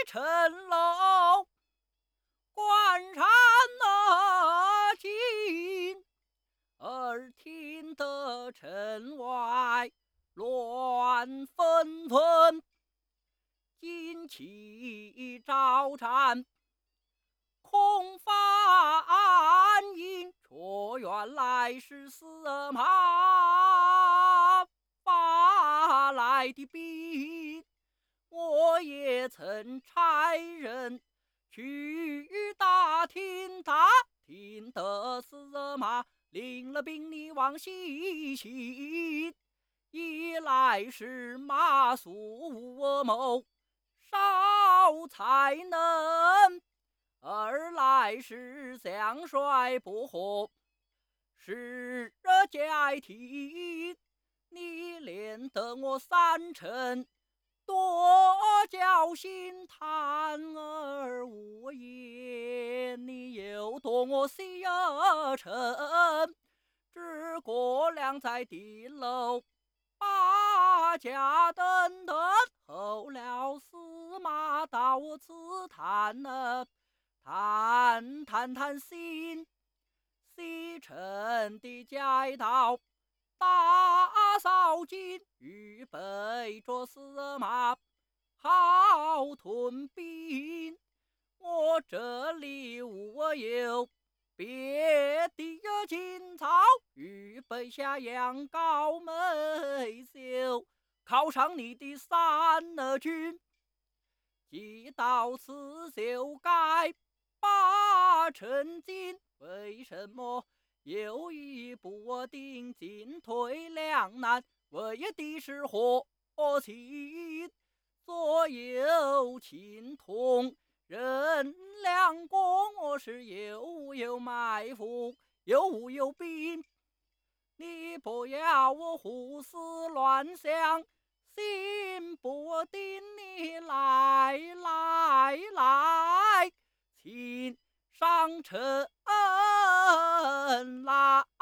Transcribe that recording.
城楼，关山静，耳听得城外乱纷纷，旌旗招展空翻营，却原来是司马发来的兵。我也曾差人去打听，听得司马领了兵，你往西行。一来是马谡谋少才能，二来是将帅不和是假听，你连得我三成，多叫心叹而无言。你又夺我西城，只过两在地楼，把家等候了司马到我此谈谈心。西城的街道打扫尽，预备着司马好屯兵。我这里无有别的锦草，预备下羊羔美酒，犒赏你的三军。既到此就该把成金，为什么犹豫不定，进退两难？为的是何情？左右情同，人两国，我是又无有埋伏，又无有兵。你不要我胡思乱想，心不定，你来，请上车来。